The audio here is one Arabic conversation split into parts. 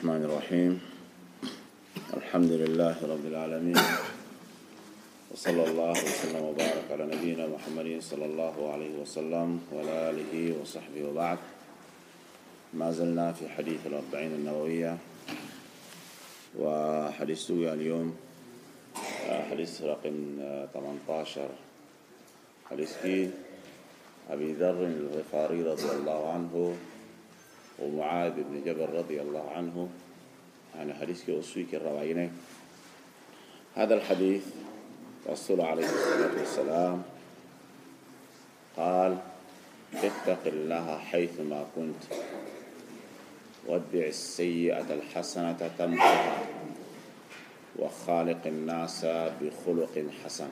الرحمن الرحيم. الحمد لله رب العالمين، وصلى الله وسلم وبارك على نبينا محمد صلى الله عليه وسلم وعلى آله وصحبه وبعد. ما زلنا في حديث الأربعين النووية، وحديث اليوم حديث رقم 18، حديث في أبي ذر الغفاري رضي الله عنه ومعاذ بن جبل رضي الله عنه، يعني حديث كأسويك الروايين. هذا الحديث رسول عليه الصلاة والسلام قال: اتق الله حيثما كنت واتبع السيئة الحسنة تمحها وخالق الناس بخلق حسن.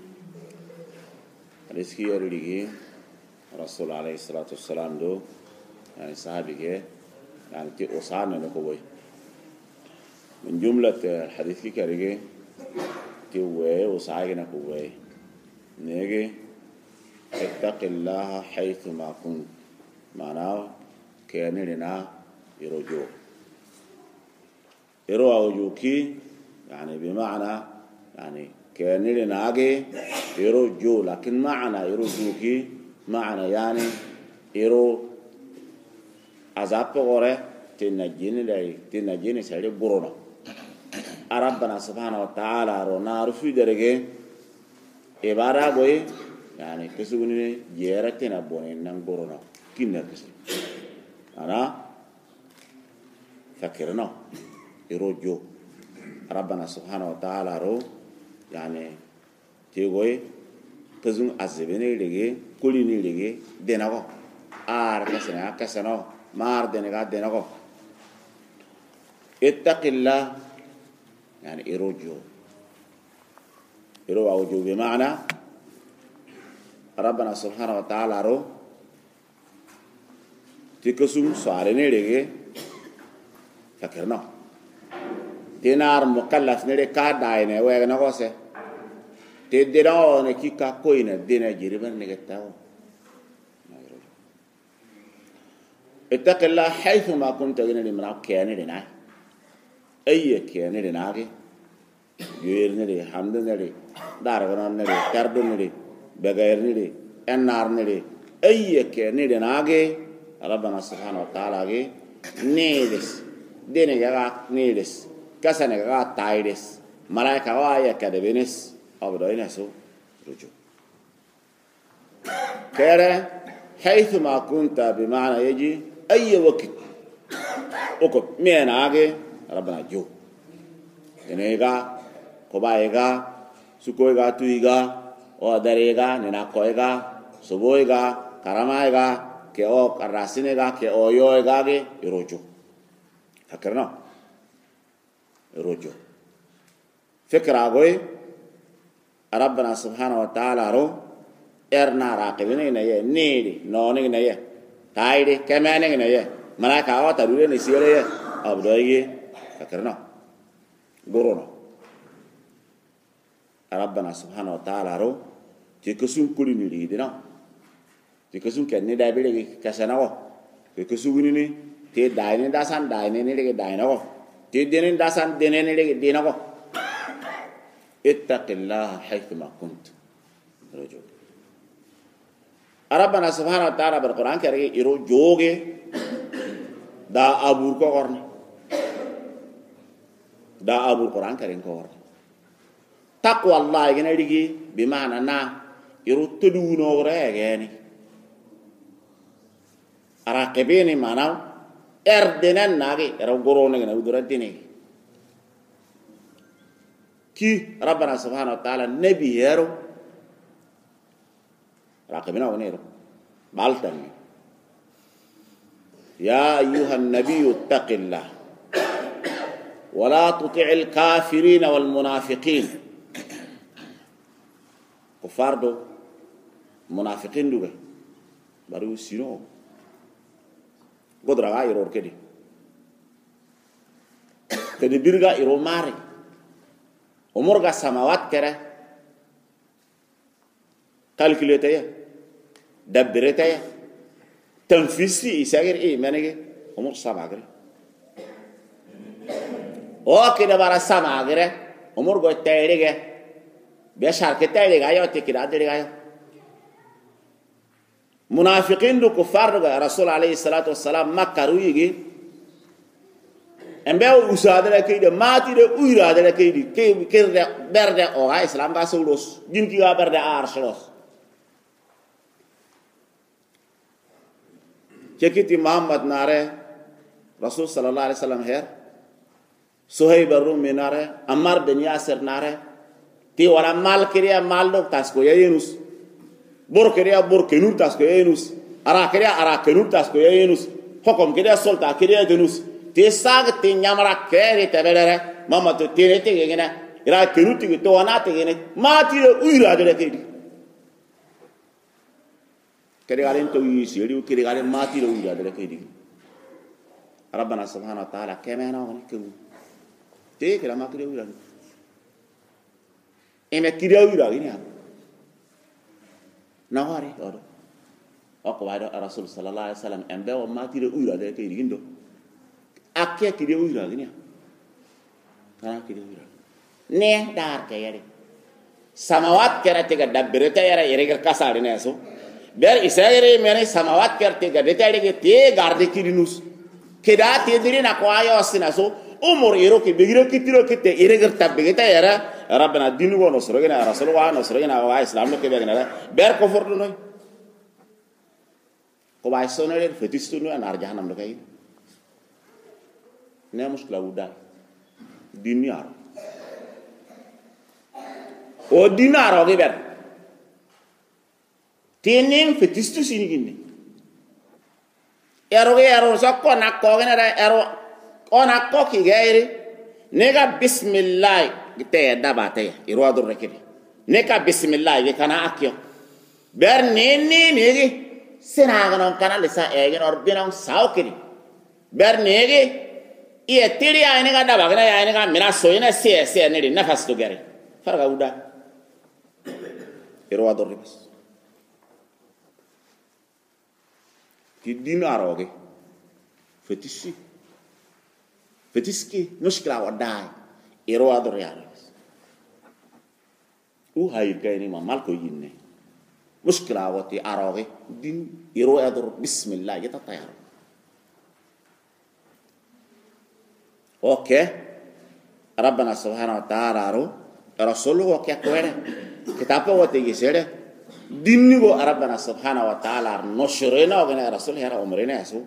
حديث كي يريد رسول عليه الصلاة والسلام دو يعني صحابي يعني تي أصارنا نكوي من جملة الحديث كي كريجي تي وي وصاعنا كوي نيجي اتق الله حيثما كنت، معناه كأن لنا يرجو أوجوكي، يعني بمعنى يعني كأن لنا يرجو، لكن معنى يرجوكي معنى يعني يرو azab gore tinajini sari burono arabbana subhanahu wa ta'ala ro narufi derege ibara goy yani kesuguni jera tina bone nang burono kinna kesi ana fakirno irojo arabbana subhanahu wa ta'ala ro yani tigoy kesun azebene lege kulini lege denago ar kasano مار دينغا دينغو. اتق الله يعني إروجو بمعنى ربنا سبحانه وتعالى رو تكسوم سوارني لغي فكرنا دينار مكلف نري كاداينه ويغنغو سي تدينو نكيكا كوينه دينا جيربن نغتاو. اتق الله حيثما كنت غير المرا كيان لنا اي كيان لنا غير نري حمد نري دارغنا نري كرد نري بغير نري انار نري اي كيان لنا ربنا سبحانه وتعالى نيدس دينغا نيدس كسنغا تايدس ملائكه وايا كدبنس ابدوينسو رجو كره حيثما كنت بمعنى يجي أي وقت وقت مين آجي ربنا جو إنيغا كوبايغا سكويغا تويغا ودريغا نناكويغا سبويغا كرامايغا كأو كراسينيغا كأو يويغا يروجو فكرنا يروجو فكرة أقوي ربنا سبحانه وتعالى رو إرنا راقبين نيه نيري نوني نيه تايدي كمان نيه ملاك أو تدوري نسيره أبدايه فكرنا قرونا ربنا سبحانه وتعالى رو تكسون كل نريدنا تكسون كني دابيلي كسناو تكسون ني تي دايني داسان دايني نيلي دايناو تي دينين داسان دينين نيلي ديناو. اتق الله حيثما كنت رجو. ربنا سبحانه وتعالى بالقرآن كريم يرو جوجي دا أبور كورن دا أبور القرآن كريم كورن تقوى الله يجي بمعنى نا يرو تدون وراء يعني راقبيني معناه أردنا ناقي يرو قرونه كنا ودور الديني كي ربنا سبحانه وتعالى نبي يرو راقبنا ونيرو بالتني يا أيها النبي اتق الله ولا تطع الكافرين والمنافقين. كفار دو منافقين دو بارو سينو قدرة غيرور كدي بيرغا يرو ماري أمورغا سماوات كره كالكوليتيا دبرتيا تنفيسي يساعر إيه منك أمور صعبة كره o kida bara sama gere umur go tayrege be sharke tayrege ayo tikira derega ayo munafiqin du kuffar ga rasul alayhi salatu wassalam makkaru yigi embe usadere kayde matide uyradere kaydi kerde berde o ha islam ga sawlos jinki ga berde arslos kekiti muhammad nare rasul sallallahu alaihi wasallam her suhayb ar-rumi nare ammar bin yasir nare ti wala mal kriya mal do tasko yunus bor kriya bor kenur tasko yunus ara kriya ara kenur tasko yunus hokom kriya solta kriya yunus ti sag ti nyamara kere tebelere mama to tirete gena ira kenuti to wanate gena mati le uira de kedi kedi galen to yisi ri kedi galen mati le uira de kedi rabbana subhanahu wa ta'ala kemena on kemu te kala makri uira eme kidi uira gini na wari odo akwa rasul sallallahu alaihi wasallam embe o mati le uira de kedi gindo akke kidi uira gini kana kidi uira ne dar kayare samawat kerate ga dabbireta yara yere kasare ne so ber isayre mene samawat kerte ga detade ge te garde kirinus keda te dire na ko ayo sina so umur iro ke bigiro kitiro kite yere gar tabbigeta yara rabbana dinu wono sorogena rasul wa no sorogena wa islam no ke be gena ber ko fordo noy ko bay sonere fetistu no anar jahannam do kay ne muskila wuda dinyar o dinaro ge ber tinin fetistu sini gini ero sakko nakko gena ero ona ko ki gairi nega bismillah gite dabate iro adur rekedi neka bismillah ge kana akyo ber nini negi senaga non kana lesa ege nor binon saukiri ber negi ie tiri ayne ga daba gena ayne ga mina soyina se ne di nafas to gari farga uda iro adur rebes ti dinaro ge fetiski mushkila wadai iro adur ya u hayir kayni ma mal ko yinne mushkila wati aroge din iro adur bismillah yata tayar okay rabbana subhanahu wa ta'ala ro rasuluhu ke kwere kitabu wati gisere dinnigo rabbana subhanahu wa ta'ala no shurena ogana rasul hera umrena asu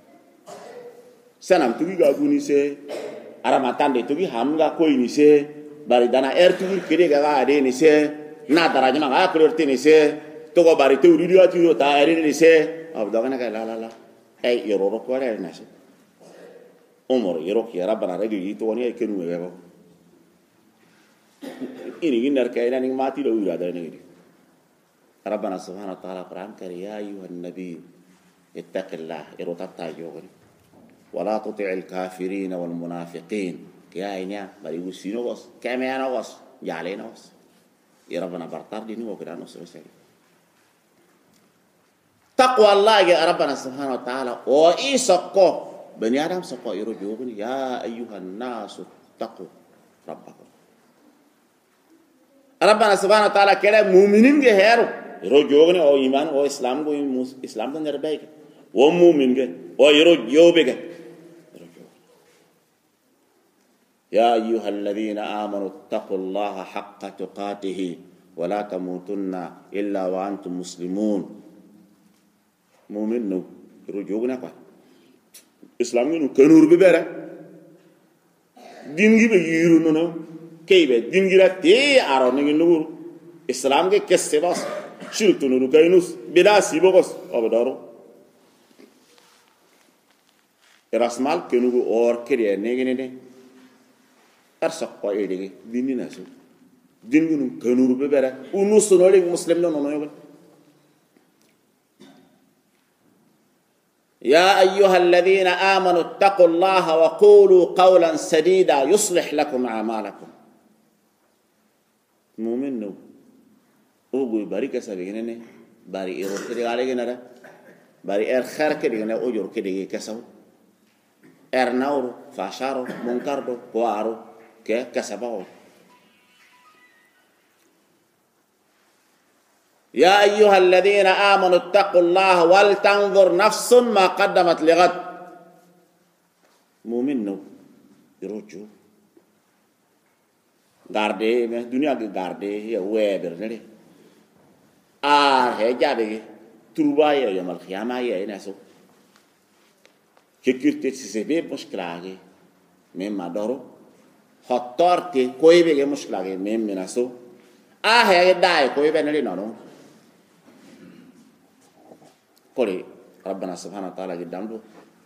sanam tugi ga guni se aramatande tugi hamga ko ini se bari dana tugi kede ga ade ni se na daraja ma ga kurti ni se to go bari tu ri ati ro ta eri ni se abdagana ga la ay yororo ko ere na se umur yoro ki rabbana regi to woni ay kenu e go ini ginar kayna ni mati do ira da ni ربنا سبحانه وتعالى قرآن كريم يا أيها النبي اتق الله إرتبتا يوغني ولا تطع الكافرين والمنافقين يا إنيا بريو سينو وس كاميانا وس جالينا وس يا ربنا برتار ديني وكذا نصر سري تقوى الله يا ربنا سبحانه وتعالى وإيسقو بني آدم سقو يرجوغني يا أيها الناس اتقوا ربكم ربنا سبحانه وتعالى كلا مؤمنين جهرو يرجوغني أو إيمان أو إسلام كو إسلام تنربيك أو مؤمن جه أو يرجوبك يا أيها الذين آمنوا اتقوا الله حق تقاته ولا تموتن إلا وأنتم مسلمون مؤمن نو يرجوغنا كوا إسلام نو كنور ببرة دين جي بيجيرو نو كيف دين جرا تي أرون نور إسلام के किस्से बस शुरू तो नूर का इनुस बिना सीबो बस अब डारो रस्माल के नूर और किरिया नेगेने ने अर्सक पाए देंगे दिन ना सो दिन को नूर के नूर पे बेरा उन्नुस सुनोले मुस्लिम लोग नोनो योगल يا أيها الذين آمنوا اتقوا الله وقولوا قولا سديدا يصلح لكم أعمالكم مؤمن نو أوجو بارك سبينه باري إيرو كده على جنرا باري خير كده جنرا أوجو كده كسو ارناورو فاشارو منكردو كوارو كسباو. يا أيها الذين آمنوا اتقوا الله ولتنظر نفس ما قدمت لغد. مؤمنو يروجو غاردي من الدنيا غاردي هي ويبر نري هي جابي تروبايا يوم القيامة يا ناسو كيرتي سيبي مشكلة مما دارو خطرتي كوي بيجي مشكلة مم ناسو هي داي كوي بنري نانو كوري ربنا سبحانه وتعالى قدامه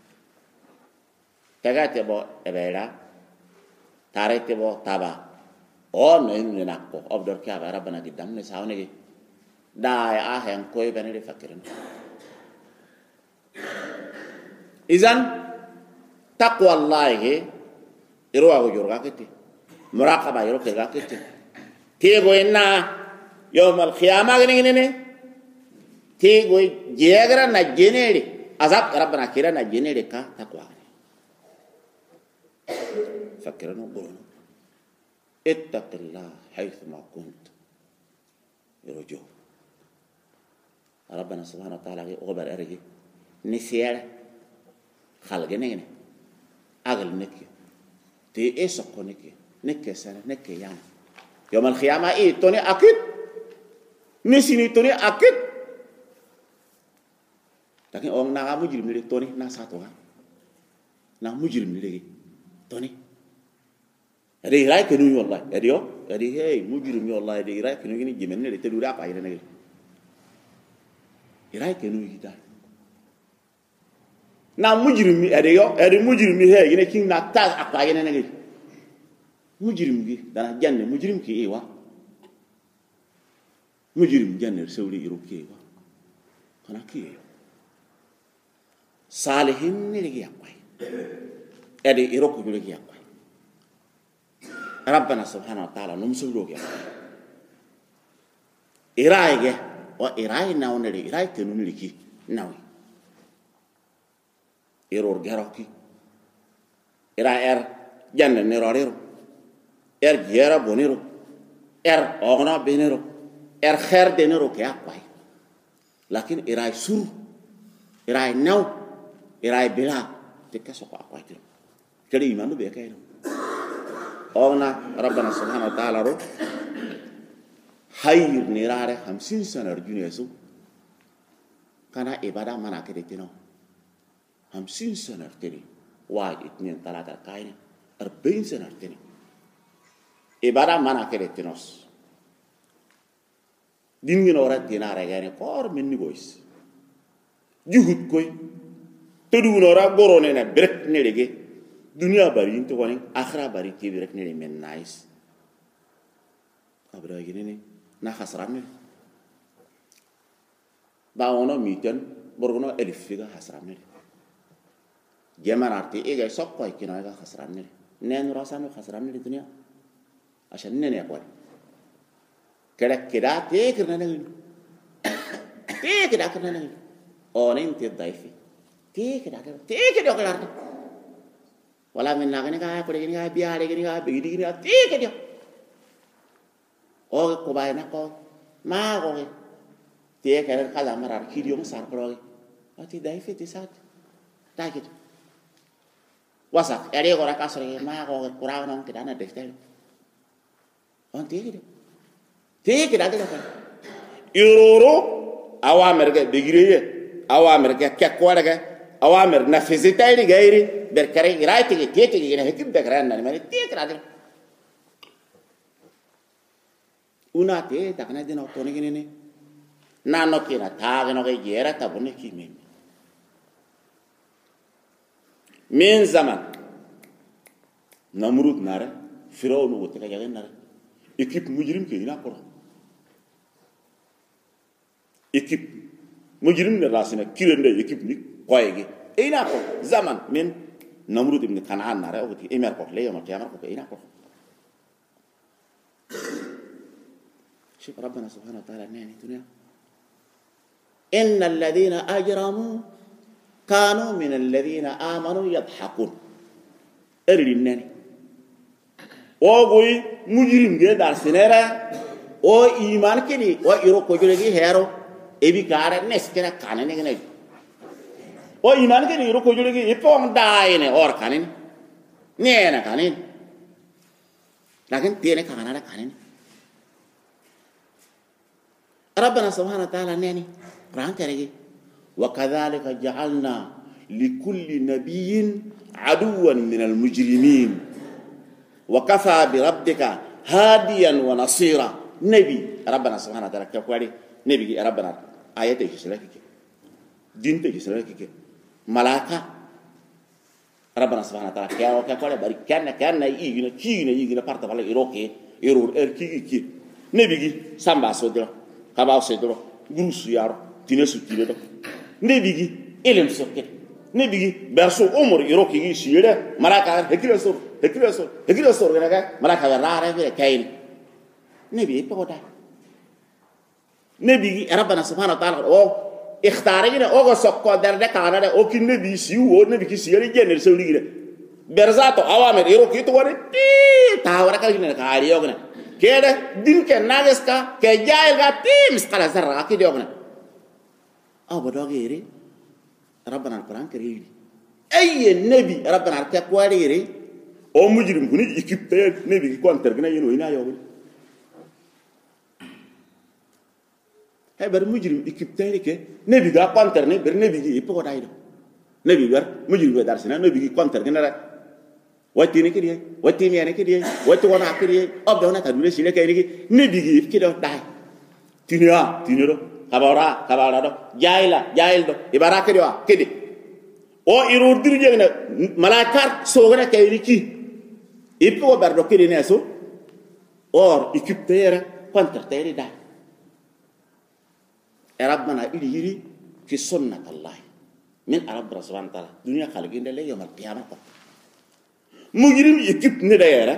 تجاتي بو إبرة تاريتي بو تابا نين ناكو أبدور كيا ربنا قدام نساوني داي هم كوي بنري فكرنا. إذن تقوى الله يروى وجرغا كتي مراقبة يروى كتي كتي تيغو إنا يوم القيامة غنيني تيغو جيغرا نجينيري عذاب ربنا كيرا نجينيري كا تقوى فكرنا وقولنا اتق الله حيثما كنت يرجو ربنا سبحانه وتعالى غبر أرجي نسيار خلق نيني أغل نكي تي إيساقو نكي نكي سنة نكي يعني يوم القيامة توني أكيد نسيني توني أكيد لكن أون نعم مجرم لي توني ناساتوها نعم مجرم لي توني هذه راي كنوي والله هذه هي مجرم والله هذه راي كنوي نجي من اللي تدور apa ini nagel راي كنوي كده na mujrim mi ade mujrim mi he yene king na tas apa yene nagel mujrim gi dana janne mujrim ki ewa mujrim janne sewli iru ki ewa kana ki salihin ni legi akwai ade iru ko legi akwai ربنا سبحانه وتعالى نمسلوك يا إرايك وإراي ناونري إراي تنونلكي ناوي إرور جاروكي إراي جنة نيراريرو جيرا بونيرو أغنى بينيرو خير دينيرو كيا باي لكن إراي سور إراي ناو إراي بلا تكسوك أقوى تيرو كده إيمانو بيكاينو أغنى ربنا سبحانه وتعالى رو خير نيراره 50 سنة رجوني يسوع كان إبادة منا كده تنو 50 سنة تاني واحد اثنين ثلاثة كاين 40 سنة تاني إبادة منا كده تنوس دين جنورة تناره يعني كار مني بويس جهود كوي تدو نورا غورونة برك نيرجي دنيا بارين تواني آخرة بارين تبرك نيري من نايس أبدا جنيني نا خسرانه باونا ميتين برغنا ألف فيها خسرانه جمال أرتي إيه سوق كوي كنا إيه خسرانه نين راسانه خسرانه الدنيا عشان نين يقول كذا كذا تيكرنا نقول تيكرنا كنا نقول أونين تضايفي تيكرنا كلا ولا من ناقني كاه كوري كني كاه بيار كني كاه بيجي كني كاه تيكرنا أو كوباي ناكو ما كوي تيكرنا كلا مرار كيريوم سار كروي أتي دايفي تسات تاكيد واسك أريه كورا كاسري ما كوي كورا نون كده أنا دكتور أنت تيكرنا كده يورو أوامر كده بيجريه أوامر كده كقوارة كده أوامر نفذتها لي غيري بركري رايتي تيتي كده هكذا بكرنا نماني تيك رادر una te takna dina toni gini ne nano kina tagno ke yera tabune kimi min zaman namrud nare firawn wote ka jagen nare équipe mujrim ke ina ko équipe mujrim ne rasina kirende équipe ni koyegi ina ko zaman min namrud ibn kanaan nare oti emer ko le yoma tiyamar ko ina ko شوف ربنا سبحانه وتعالى نعني الدنيا إن الذين أجرموا كانوا من الذين آمنوا يضحكون erlinene o goy mujrim ge dar sinera o iman kini o iro ko jole gi hero ebi kare neskena kanene ngene o iman kini iro ko jole gi ipong daine or kanene nena kanene lakin tiene kanana kanene ربنا سبحانه وتعالى ناني قرآن ترى وكذلك جعلنا لكل نبي عدوا من المجرمين وكفى بربك هاديا ونصيرا نبي ربنا سبحانه وتعالى كقولي نبي ربنا آيات يسلك دين يسلك ملاك ربنا سبحانه وتعالى كقولي بري كان يجينا بارت بالله يروكي يرور كي نبي سامبا سودرا كباو سودرا غروس يارو تينسو تيلو نبي إلهم سكت نبي برسو عمر يروكي يشيله ملاك هكذا صور كنا ملاك برارة في كاين نبي بقودا نبي ربنا سبحانه وتعالى أو اختارينا أو سكوا درده كانا أو كن نبي سيو أو نبي كسيري جنر سولينا برزاتو أوامر يروكي تواري تاورا كلنا كاريو كنا كده دين كناجس كجايل كتيم سكالا زرع كده يومنا أو بدوغيري ربنا القرآن كريم أي نبي ربنا الكواريري أو مجرم كوني يكتير نبي كون ترجنا ينوينا يومنا هاي بر مجرم يكتير كه نبي كا كون ترني بر نبي كي يبقى دايدا نبي بر مجرم بدارسنا نبي كي كون ترجنا را واتيني كديه واتيني أنا كديه واتوانا كديه أبدأنا تدولة شيلة كأني نبي كي كده داي تينيا kabara do jail do ibara kedi wa kedi o irur dirje na malakar sogana kayriki ipo bardo kedi neso or équipe terre contre terre da rabbana idiri fi sunnat allah min rabb subhanahu wa ta'ala dunya khalqin de yawm al qiyamah mujrim équipe ne dayera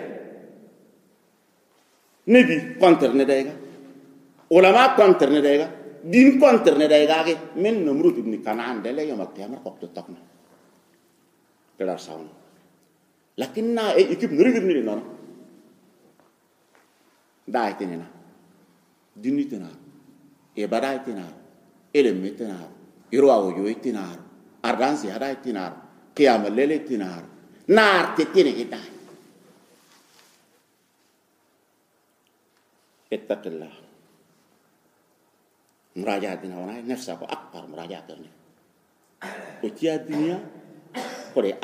nabi contre ne dayga ulama contre ne dayga din contre ne dayga men namrud ibn kanaan de yawm al qiyamah waqtu taqna kala sawn lakinna équipe nurigir ni non daaytina dinitena e badaytina elemetena irwawo yoitina ardansi hadaytina qiyam leletina nar tetine ita ittaqillah murajaatنا wana nafsa ko akbar murajaatna ko tiya dunya ko de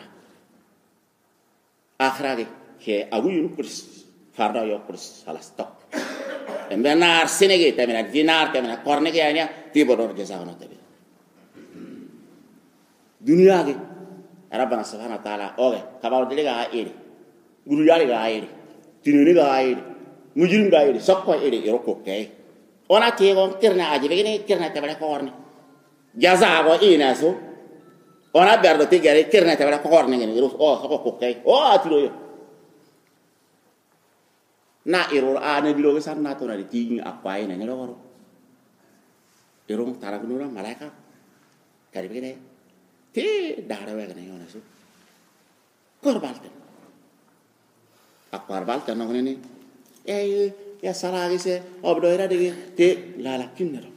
akhirah ke agu yunu pris farda yo pris salas tok embenar senege tamina dinar tamina korne ke anya tibodor jazaana tabi dunya ge rabbana subhanahu wa ta'ala oge kabaw diga iri guru yari ga iri tinini ga iri mujrim ga iri sokko iri iroko kay ona tego kirna ajibe ni kirna tabale korne jazago ina so ona berdo tigere kirna tabale korne ngene ru o sokko kay o atiro yo na iror ana bilo ke sanna to na tigi apai na ngelo waro irong taragunura malaika kari begene te dara wega na yona so korbalte akbar balte no ngene ya saragi se obdo ira de te la kinero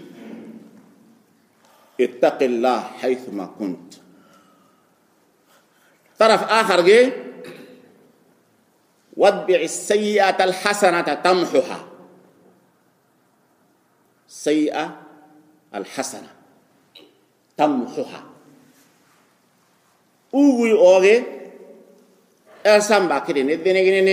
ittaqillah haythuma kunt طرف آخر جه واتبع السيئة الحسنة تمحها سيئة الحسنة تمحها أوي أوغي أرسم باكرين الدنيا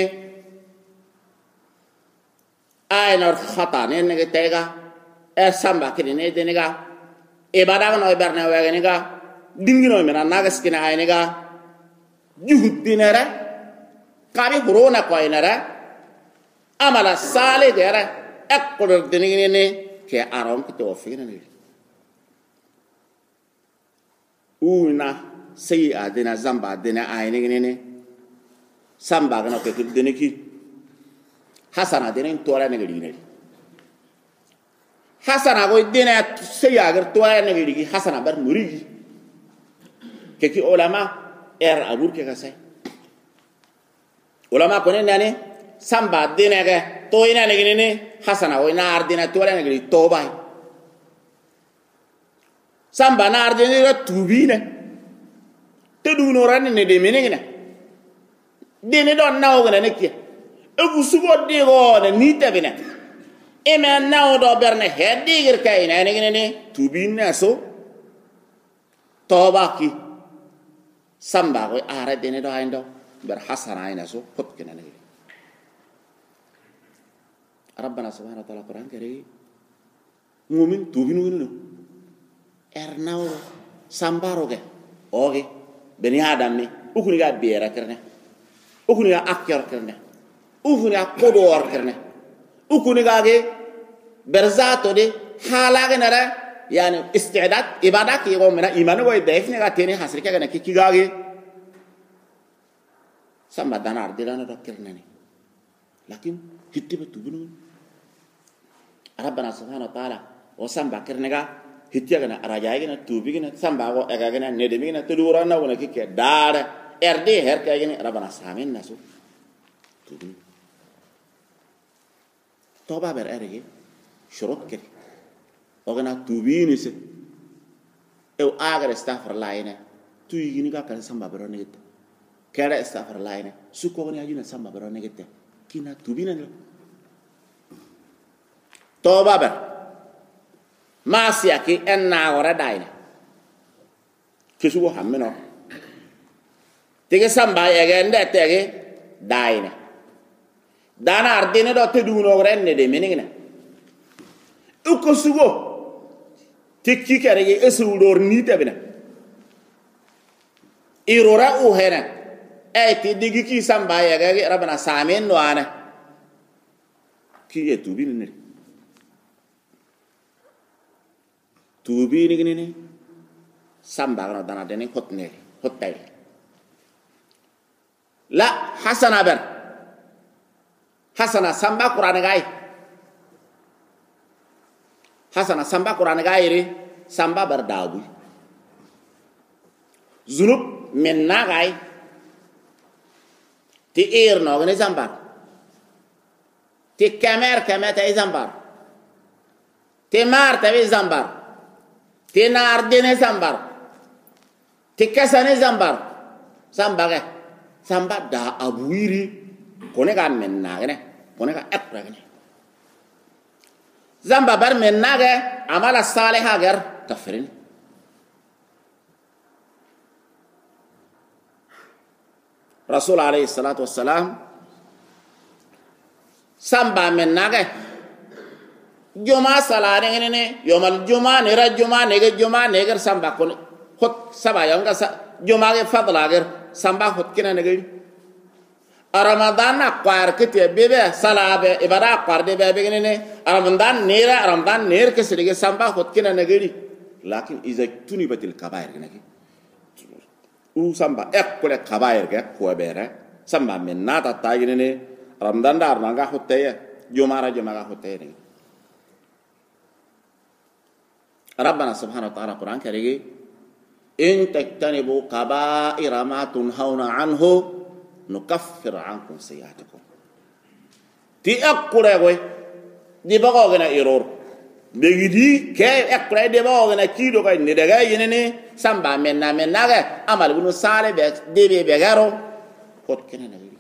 أين الخطأ نيجي تيجا أرسم باكرين الدنيا إبادة نوي برنا وعينيجا دينغنوي منا ناقص كنا عينيجا جهود دينارا kami burona ko inara amala sale dera ekkol dinini ne ke arom ki to fina ne una sei adena zamba adena ayne ne samba gana ko diniki hasana denen to ala ne gine hasana go dena sei agar to ala ne gine hasana bar murigi ke ki ulama abur ke kasai ulama ko ne nani samba dinege to ina ne gini hasana o ina ardina to ne gini toba samba na ardina ra tubine te du no ran ne de menegina dini don nawo gana ne ke e gu sugo de go ne ni tabina e me nawo do berne heddi gir kay ne ne gini tubine so toba ki samba ko ara dini do aindo ber hasana ina so pot kena ne ربنا سبحانه وتعالى القرآن كريم مؤمن توبين وينو إرناو سامباروجه أوكي بني آدم مي أكوني قاعد بيرا كرنه أكوني قاعد أكير كرنه أكوني قاعد كودور كرنه أكوني قاعد برزاتو دي حالا نرى يعني استعداد إبادة كي يقوم منا إيمان ويا دافني قاعد تاني حسرك كأنه كي قاعد سامبا دانا أردلنا دكرنني لكن هتي بتوبينو ربنا سبحانه وتعالى وسامبا كرنجا هتيغنا راجايغنا توبيغنا سامبا او اغاغنا ندميغنا تدورانا ونكي كدار اردي هركاغني ربنا سامين ناسو توبين توبا بر ارغي شروط كده اوغنا توبينيس او اغر استغفر الله هنا تويغني كان سامبا برو نيت كره استغفر الله هنا سوكو غني اجينا سامبا برو نيت كينا توبينا توبا بر ما سياكي انا ورا داينا كيسو حمنو تيجي سامبا يغند تيجي داينا دانا اردين دو تدونو ورن دي مينينا اوكو سوغو تيكي كاري اسودور نيتا بنا ايرورا او هنا اي تي ديغي كي سامبا يغي ربنا سامين وانا كي يتوبين نري توبين غنيني سامبا غنا دانا دني هوتني هوتاي لا حسنا بر حسنا سامبا قران غاي حسنا سامبا قران غاي ري سامبا بر داغو زنوب من ناغاي تي اير نوغني سامبا تي كامير كامتا اي سامبا تي مار تبي سامبا تي نار ديني سامبا تي كساني سامبا سامبا سامبا دا ابويري كونيغا من ناغني كونيغا اقرغني سامبا بر من ناغه عمل الصالح غير تفرين رسول عليه الصلاة والسلام سامبا من ناغه جمعة صلاة نغني يوم الجمعة نرى الجمعة نغير سامبا كون خد سبا يوم جمعة فضل غير سامبا خد كنا نغير رمضان أقوار كتير بيبه صلاة إبادة أقوار دي بيبه نغني رمضان نير كسرقة سامبا خد كنا نغير لكن إذا تنبت الكبائر نغير u samba ekkole kabair ke ko bere samba men nata tagine ne ramdan dar nga hotteye jomara jomaga hotteye ne rabbana subhanahu wa ta'ala quran karigi in taktanibu kaba'ira ma tunhauna anhu nukaffir ankum sayiatikum ti ekkole go di bago gena error begidi ke ekkole de bago gena kido ko ne daga yene samba menna ga amal bunu sale be debe be garo hot kene na wi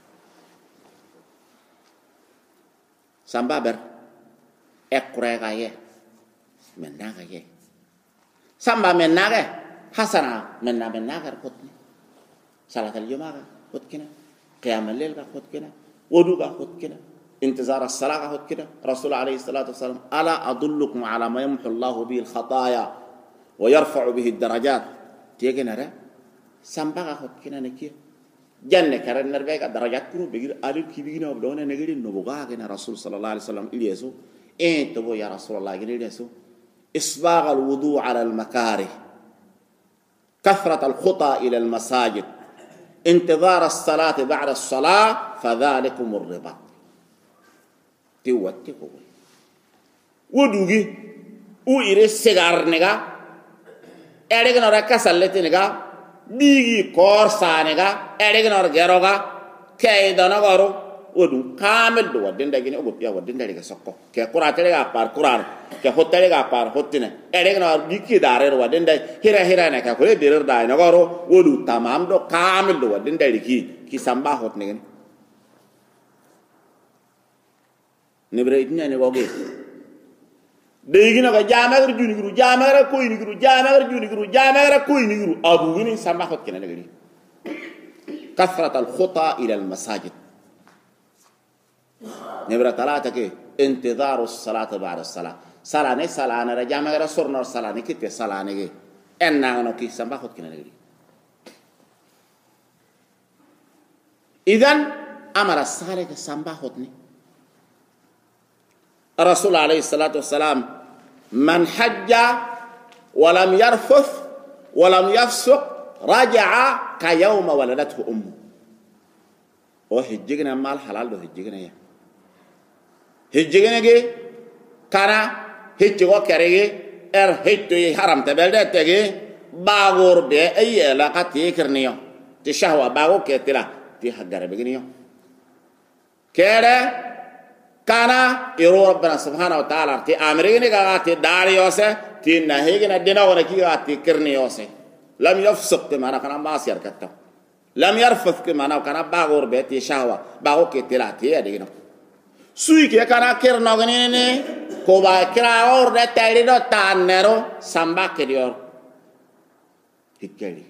samba ber ekure ga ye menna ga ye samba menna ga hasana menna ga hot ni salat al jumaa ga hot kene qiyam al layl ga hot kene wudu ga hot kene انتظار الصلاه ga hot kene rasul alayhi salatu wasalam ala adullukum ala ma yamhu allah bi al khataaya ويرفع به الدرجات تيجي نرى سامبا خد كنا نكير جنة كرن نربيك درجات كنو بيجي ألف كي بيجي نبضونا نجري نبغاه كنا رسول صلى الله عليه وسلم إليسو تبو يا رسول الله جري إليسو إسباغ الوضوء على المكاره كثرة الخطى إلى المساجد انتظار الصلاة بعد الصلاة فذلكم الرباط تيوتيكو ودوغي ويري سيجار نجا eregnor kasalleti nega bigi korsa nega eregnor geroga كيدا نغارو ودون كامل دو ودين دغيني اوغو يا ودين دغيغا سوكو كي قراتلي غا بار قران كي خوتلي غا بار خوتنا اديغ نار بيكي دارير ودين داي هيرا نكا كولي ديرر داي نغارو ودو تمام دو كامل دو ودين دغيكي كي سامبا خوت نين نبريتني نغوغي دغينا غا جامغر جوني غرو جامغر كوي نغرو جامغر جوني غرو جامغر كوي نغرو ابو غني سامبا خوت كنا دغري كثرة الخطى الى المساجد نبرة ثلاثة انتظار الصلاة بعد الصلاة صلاة أنا رجع ما غير صورنا الصلاة نكتة صلاة نجي أنا نوكي سامبا خد كنا نجري إذن أمر الصلاة سامبا خدني الرسول عليه الصلاة والسلام من حج ولم يرفث ولم يفسق رجع كيوم ولدته أمه وهجينا مال حلال وهجينا يا هجينيغي كانا هجيغو كاريغي هجتو حرام تبلدتغي باغور بي اي علاقه تيكرنيو تشهوه باغو كتلا تي حغار بغنيو كده كانا يرو ربنا سبحانه وتعالى تي امريني غاتي داريوسه تي نهيغنا ديناونا كي غاتي كرنيوسه لم يفسق معنا كان ما سير كتو لم يرفث معنا كان باغور بي تي شهوه باغو كتلا تي ادينو sui ke kana ker no gane ko ba kra or da tayri do tanero samba ke dior hikeli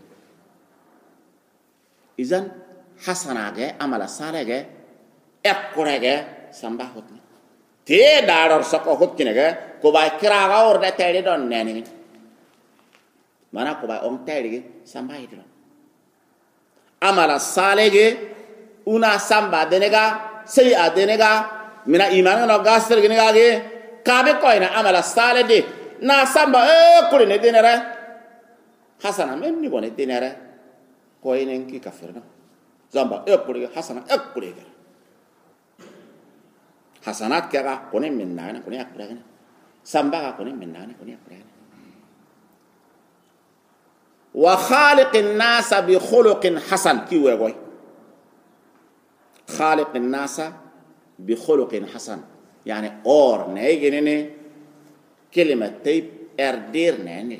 izan hasana ge amala sale ge ekure ge samba hotni te daror sako hotkine ge ko ba kra or da tayri do nani mana ko ba on tayri ge samba hidro amala sale ge una samba denega sei adenega mina iman no gastel gini gage kabe koina amala sale de na samba kuli ne dinere hasana men ni bone dinere koinen ki kafirna zamba kuli hasana kuli gar hasanat kaga konen minna na konen akura gani samba ga konen minna na konen akura gani wa khaliqin nas bi khuluqin hasan ki wegoy khaliqin nas بخلق حسن يعني اور نيجي كلمة تيب اردير ناني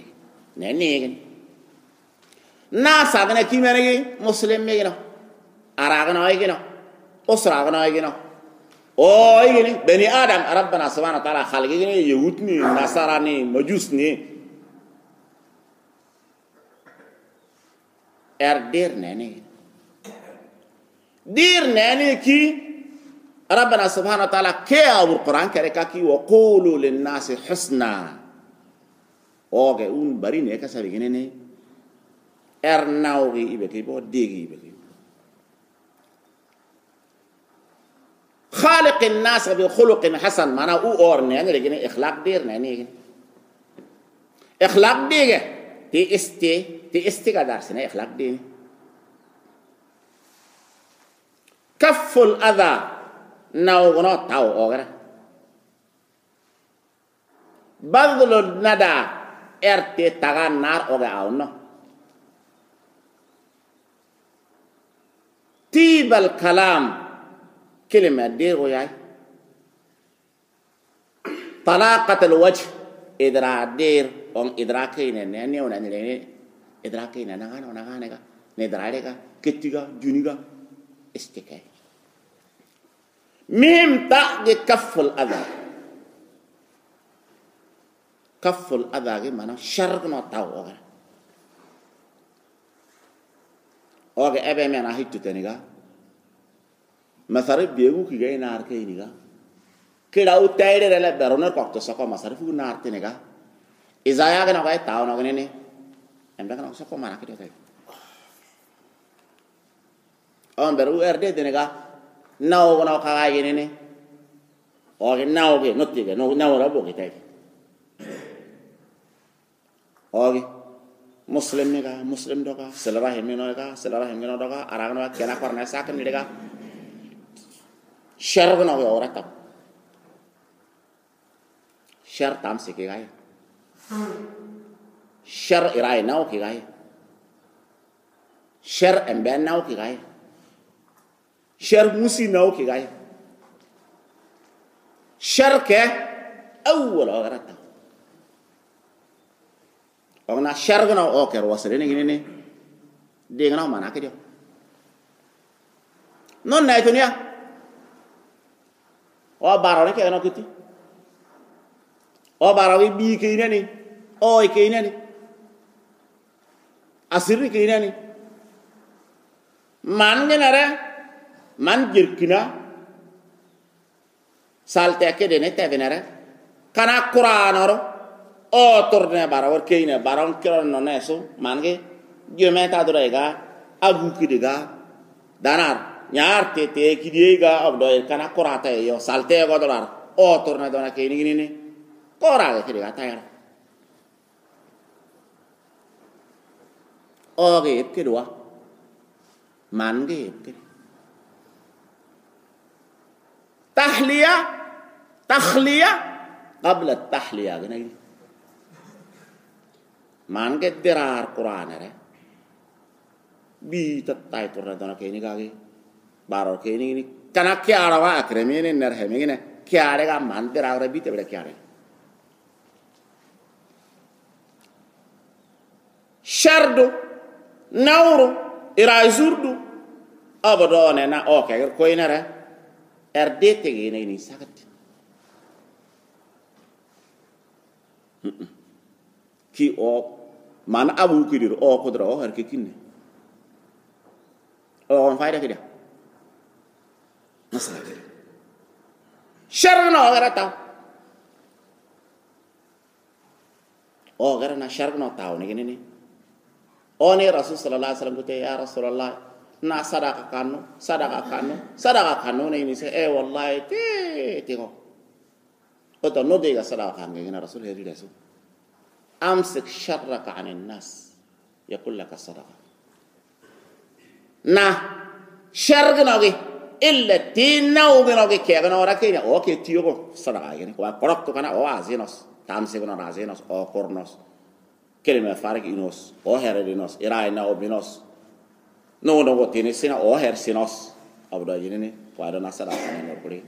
ناس اغنى كيما نيجي مسلم ميجي اراغنا يجي اسراغنا يجي او يجي بني ادم ربنا سبحانه وتعالى خلق يجي يهودني نصراني مجوسني اردير ناني دير ناني كي ربنا سبحانه وتعالى كيا القرآن كريكاكي وقولوا للناس حسنا اوغي اون بريني كسا بيغنيني ارناوغي يبكي بو ديغي يبكي خالق الناس بخلق حسن معنا او اورني انا لغني اخلاق دير ناني اخلاق ديغه تي استيغادار سنه اخلاق دي كف الاذى ناوغنا تاو اوغرا بذل الندى ارتي تاغا نار اوغا اونا تيب الكلام كلمة دير وياي طلاقة الوجه إدرا دير أم إدراكين ناني وناني إدراكين نغانا ندراليكا كتيغا جونيغا استكاي مهم تاغي كف الأذى كف الأذى مانا شرقنا تاو اوغا اوغا ابي مانا هيتو تانيغا مصاريف بيغو كي جاي نار كينيغا كيداو تايري رلا برونر كوكتو سكو مصاريف نار تينيغا اذا ياغا نغاي تاو نغنيني امبا كنا سكو مانا كيدو تاي اون برو ارد تينيغا ناو غنا كاغاي نيني اوغا ناو غي نوتيغا ناو رابو كي تاي اوغي مسلم نيغا مسلم دوغا سلرا هيمينو دوغا اراغنا كنا كورنا ساكن نيغا شر بنا ويا تام شر تام سكي غاي شر إراي ناو كي غاي شر أمبان ناو كي غاي شر مسيناو كي جاي شر كه أول أغرته أنا شر كنا أوكر وصلنا جنيني دينا ما ناكله نون نايتونيا أو باروني كي أنا كتي أو باروني بي كيناني أو كيناني أسيري كيناني man genare man jirkina salte ke dene te venare kana qur'anoro o torne barawar keine baron kiron no neso mange jometa durega abu kidiga danar nyar te kidiga abdo kana qur'ata yo salte go dolar o torne dona keine gini qora ke kidiga tayar o ge kedua man ge tahliya qabla tahliya gini man ge dirar qur'an re bi tatai torna dona ke ni gage baro ke ni kana kyara wa akremene ner hemene kyare ga man dirar re bi te bele kyare shardu nawru ira zurdu abadone na okay ko inere erdete gene ni sagat ki o man abu kidir o ko dro har ke kinne o on fayda kida masala sharna garata o garana sharna taw ne gene ni Oni Rasul sallallahu alaihi wasallam kata ya Rasulullah na sadaka kanu ni se wallahi tengok atau no dega sadaka kanu ngena Rasul heri Rasul amsik syarraka 'anil nas yaqul laka sadaqa na syargna ge illa tinau ge ke gana ora ke o ke tiyo sadaka ngene ko korok to kana o azinos tamse gona azinos o kornos kelima farik inos o heredinos iraina obinos no gotine sina o hersinos abdo jinene wada nasara kan norpuri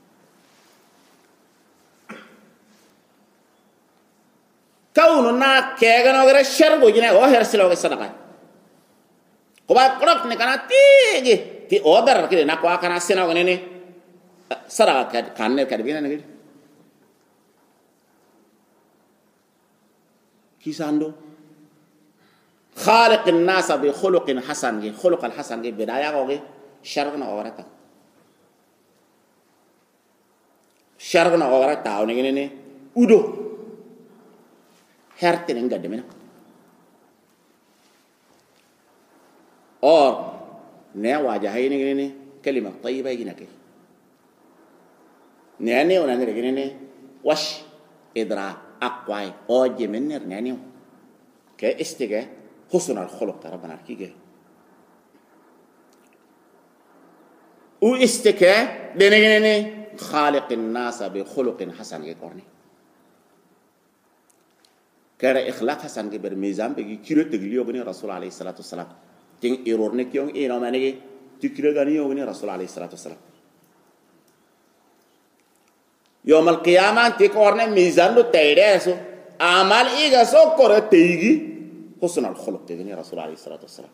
kauno na kegano gere shergo jine o hersilo ge sadaka ko ba krok ne kana tigi ti odar kide na ko kana sina ngene sadaka kan ne kadibina ne kisando خالق الناس بخلق حسن خلق الحسن بدايه اوغي شرغنا اورتا ونغني ودو هرتن غدمنا اور ne wajahay ni كلمه طيبه ينك ناني ونغني وش ادرا اقواي اوجي منر نانيو كاستجا حسن الخلق ربنا كيجي واستكا دنيني خالق الناس بخلق حسن يقرني كره اخلاق حسن بالميزان بيجي كيرو تغليو بني رسول عليه الصلاه والسلام تين ايرور نكيون اي نماني تكيرو غانيو بني رسول عليه الصلاه والسلام يوم القيامة تكورنا ميزان لو تيرسو أعمال إيجا سو كورة تيجي حسن الخلق تيجي رسول عليه الصلاة والسلام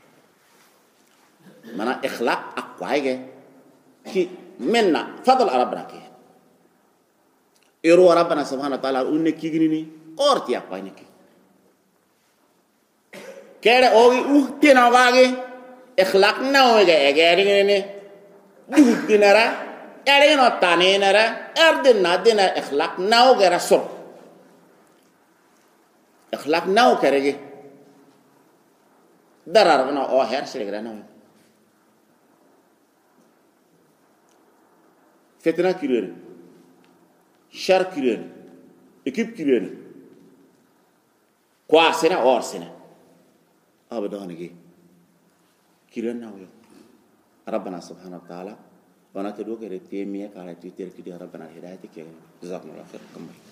منا إخلاق أقوى كي منا فضل ربنا كي إيرو ربنا سبحانه وتعالى أنك كيجيني أورتي أقوى نكي كده أوي تينا واجي إخلاق نوعه إيجاريني جهود دينارا أرينا تانينرا أردنا دينا إخلاق ناو غير سر إخلاق ناو كرجي درارنا أو هير سلكنا ناو فتنة كيرين شر كيرين إكيب كيرين قاسنا أورسنا أبدا نجي كيرين ناو ربنا سبحانه وتعالى وانا تدوك رتيمية كارا تيتر كده ربنا هدايتك جزاكم الله خير كمل